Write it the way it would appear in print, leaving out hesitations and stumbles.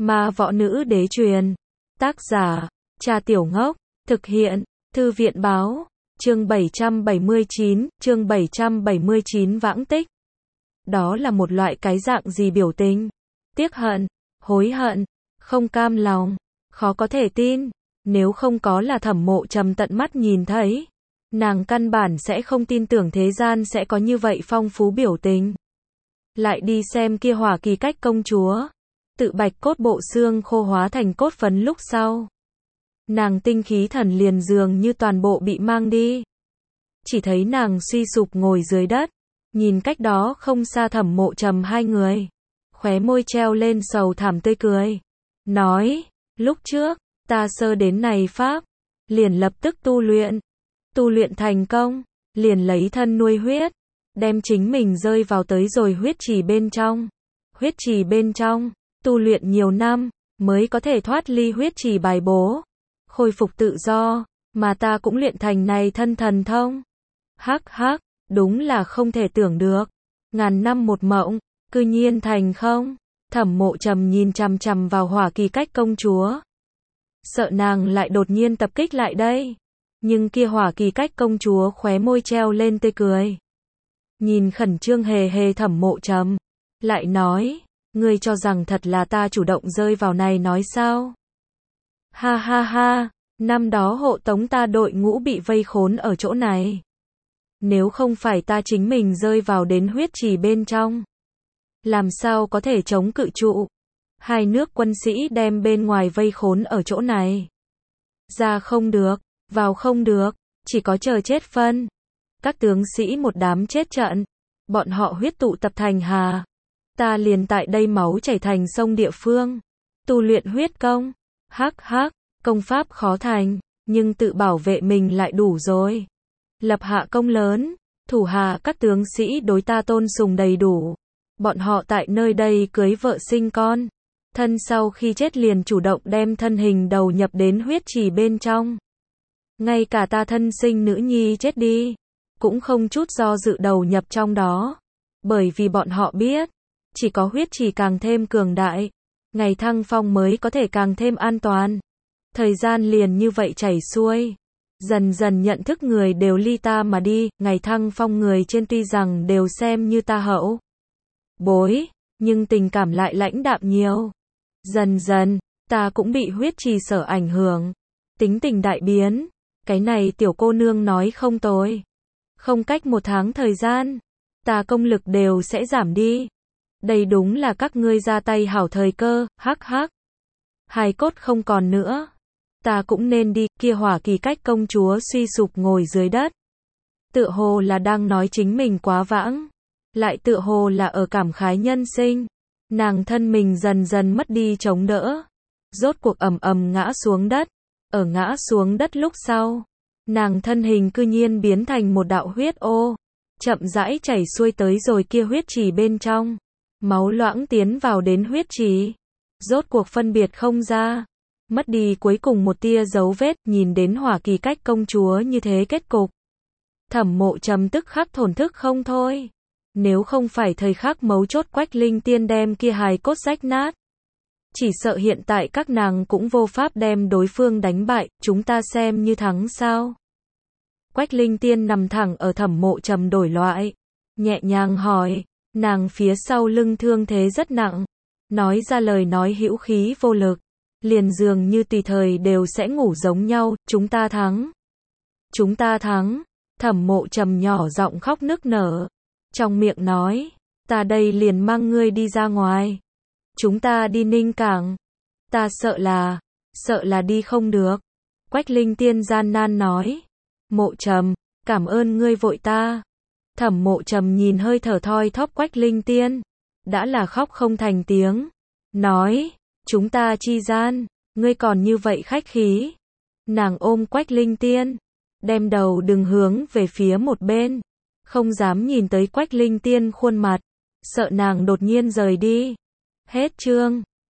Ma võ nữ đế truyền. Tác giả, Trà Tiểu Ngốc. Thực hiện, Thư viện báo. Chương 779 vãng tích. Đó là một loại cái dạng gì biểu tình? Tiếc hận, hối hận, không cam lòng, khó có thể tin. Nếu không có là Thẩm Mộ Trầm tận mắt nhìn thấy, nàng căn bản sẽ không tin tưởng thế gian sẽ có như vậy phong phú biểu tình. Lại đi xem kia Hỏa Kỳ Cách công chúa, tự bạch cốt bộ xương khô hóa thành cốt phấn lúc sau. Nàng tinh khí thần liền dường như toàn bộ bị mang đi. Chỉ thấy nàng suy sụp ngồi dưới đất, nhìn cách đó không xa Thẩm Mộ Trầm hai người, khóe môi treo lên sầu thảm tươi cười. Nói, lúc trước, ta sơ đến này pháp, liền lập tức tu luyện thành công, liền lấy thân nuôi huyết, đem chính mình rơi vào tới rồi huyết trì bên trong. Huyết trì bên trong, tu luyện nhiều năm, mới có thể thoát ly huyết trì bài bố, khôi phục tự do, mà ta cũng luyện thành này thân thần thông. Hắc hắc, đúng là không thể tưởng được. Ngàn năm một mộng, cư nhiên thành không. Thẩm Mộ Trầm nhìn chằm chằm vào Hỏa Kỳ Cách công chúa, sợ nàng lại đột nhiên tập kích lại đây. Nhưng kia Hỏa Kỳ Cách công chúa khóe môi treo lên tươi cười, nhìn khẩn trương hề hề Thẩm Mộ Trầm, lại nói, ngươi cho rằng thật là ta chủ động rơi vào này nói sao? Ha ha ha, năm đó hộ tống ta đội ngũ bị vây khốn ở chỗ này. Nếu không phải ta chính mình rơi vào đến huyết trì bên trong, làm sao có thể chống cự trụ? Hai nước quân sĩ đem bên ngoài vây khốn ở chỗ này. Ra không được, vào không được, chỉ có chờ chết phân. Các tướng sĩ một đám chết trận, bọn họ huyết tụ tập thành hà. Ta liền tại đây máu chảy thành sông địa phương, tu luyện huyết công. Hắc hắc, công pháp khó thành, nhưng tự bảo vệ mình lại đủ rồi. Lập hạ công lớn, thủ hạ các tướng sĩ đối ta tôn sùng đầy đủ. Bọn họ tại nơi đây cưới vợ sinh con, thân sau khi chết liền chủ động đem thân hình đầu nhập đến huyết trì bên trong. Ngay cả ta thân sinh nữ nhi chết đi, cũng không chút do dự đầu nhập trong đó. Bởi vì bọn họ biết, chỉ có huyết trì càng thêm cường đại, ngày thăng phong mới có thể càng thêm an toàn. Thời gian liền như vậy chảy xuôi. Dần dần nhận thức người đều ly ta mà đi, ngày thăng phong người trên tuy rằng đều xem như ta hậu bối, nhưng tình cảm lại lãnh đạm nhiều. Dần dần, ta cũng bị huyết trì sở ảnh hưởng, tính tình đại biến. Cái này tiểu cô nương nói không tồi. Không cách một tháng thời gian, ta công lực đều sẽ giảm đi. Đây đúng là các ngươi ra tay hảo thời cơ, hắc hắc. Hài cốt không còn nữa, ta cũng nên đi. Kia Hỏa Kỳ Cách công chúa suy sụp ngồi dưới đất, tựa hồ là đang nói chính mình quá vãng, lại tựa hồ là ở cảm khái nhân sinh. Nàng thân mình dần dần mất đi chống đỡ, rốt cuộc ầm ầm ngã xuống đất. Ở ngã xuống đất lúc sau, nàng thân hình cư nhiên biến thành một đạo huyết ô, chậm rãi chảy xuôi tới rồi kia huyết trì bên trong. Máu loãng tiến vào đến huyết trì, rốt cuộc phân biệt không ra, mất đi cuối cùng một tia dấu vết. Nhìn đến Hỏa Kỳ Cách công chúa như thế kết cục, Thẩm Mộ Trầm tức khắc thổn thức không thôi. Nếu không phải thời khắc mấu chốt Quách Linh Tiên đem kia hài cốt rách nát, chỉ sợ hiện tại các nàng cũng vô pháp đem đối phương đánh bại. Chúng ta xem như thắng sao? Quách Linh Tiên nằm thẳng ở Thẩm Mộ Trầm đổi loại, nhẹ nhàng hỏi. Nàng phía sau lưng thương thế rất nặng, nói ra lời nói hữu khí vô lực, liền dường như tùy thời đều sẽ ngủ giống nhau. Chúng ta thắng. Chúng ta thắng. Thẩm Mộ Trầm nhỏ giọng khóc nức nở, trong miệng nói, ta đây liền mang ngươi đi ra ngoài. Chúng ta đi Ninh Cảng. Ta sợ là đi không được. Quách Linh Tiên gian nan nói. Mộ Trầm, cảm ơn ngươi vội ta. Thẩm Mộ Trầm nhìn hơi thở thoi thóp Quách Linh Tiên, đã là khóc không thành tiếng, nói, chúng ta chi gian, ngươi còn như vậy khách khí. Nàng ôm Quách Linh Tiên, đem đầu đừng hướng về phía một bên, không dám nhìn tới Quách Linh Tiên khuôn mặt, sợ nàng đột nhiên rời đi. Hết chương.